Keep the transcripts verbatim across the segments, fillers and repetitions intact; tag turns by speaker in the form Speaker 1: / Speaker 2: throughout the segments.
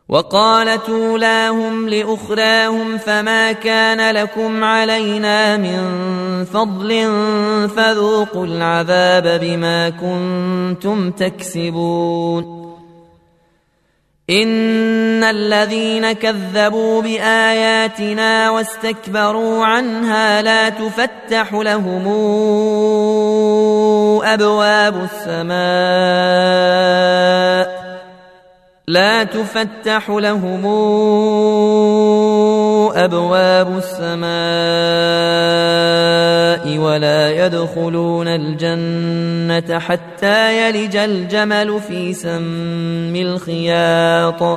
Speaker 1: وقالت أولاهم لأخراهم فما كان لكم علينا من فضل فذوقوا العذاب بما كنتم تكسبون إن الذين كذبوا بآياتنا واستكبروا عنها لا تفتح لهم أبواب السماء لا تفتح لهم أبواب السماء ولا يدخلون الجنة حتى يلج الجمل في سم الخياط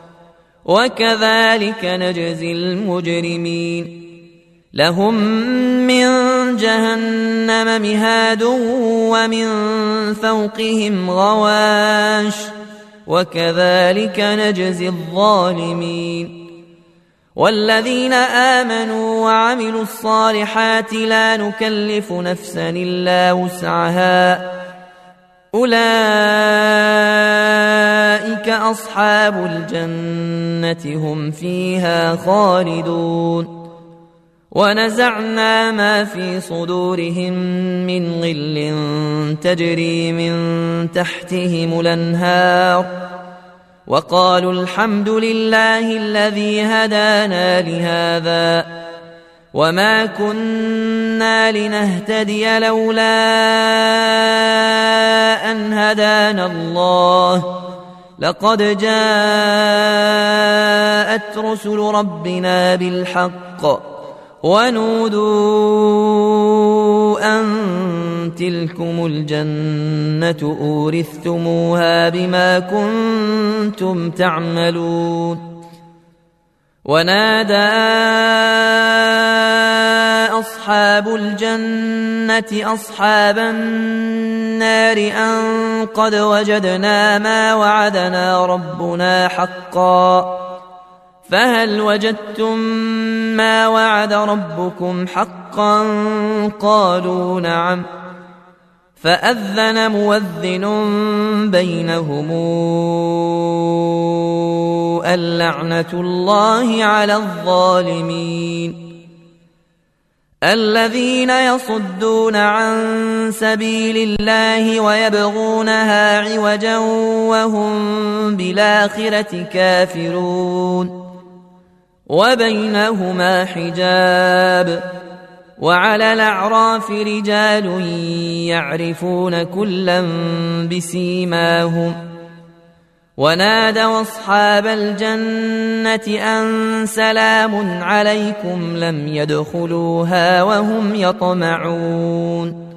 Speaker 1: وكذلك نجزي المجرمين لهم من جهنم مهاد ومن فوقهم غواش وكذلك نجزي الظالمين والذين آمنوا وعملوا الصالحات لا نكلف نفسا إلا وسعها أولئك أصحاب الجنة هم فيها خالدون ونزعنا ما في صدورهم من غل تجري من تحتهم الأنهار وقالوا الحمد لله الذي هدانا لهذا وما كنا لنهتدي لولا أن هدانا الله لقد جاءت رسل ربنا بالحق ونودوا أن تلكم الجنة أورثتموها بما كنتم تعملون ونادى أصحاب الجنة أصحاب النار أن قد وجدنا ما وعدنا ربنا حقا فهل وجدتم ما وعد ربكم حقا قالوا نعم فأذن مؤذن بينهم اللعنة الله على الظالمين الذين يصدون عن سبيل الله ويبغونها عوجا وهم بالآخرة كافرون وبينهما حجاب وعلى الأعراف رجال يعرفون كلا بسيماهم ونادوا أصحاب الجنة أن سلام عليكم لم يدخلوها وهم يطمعون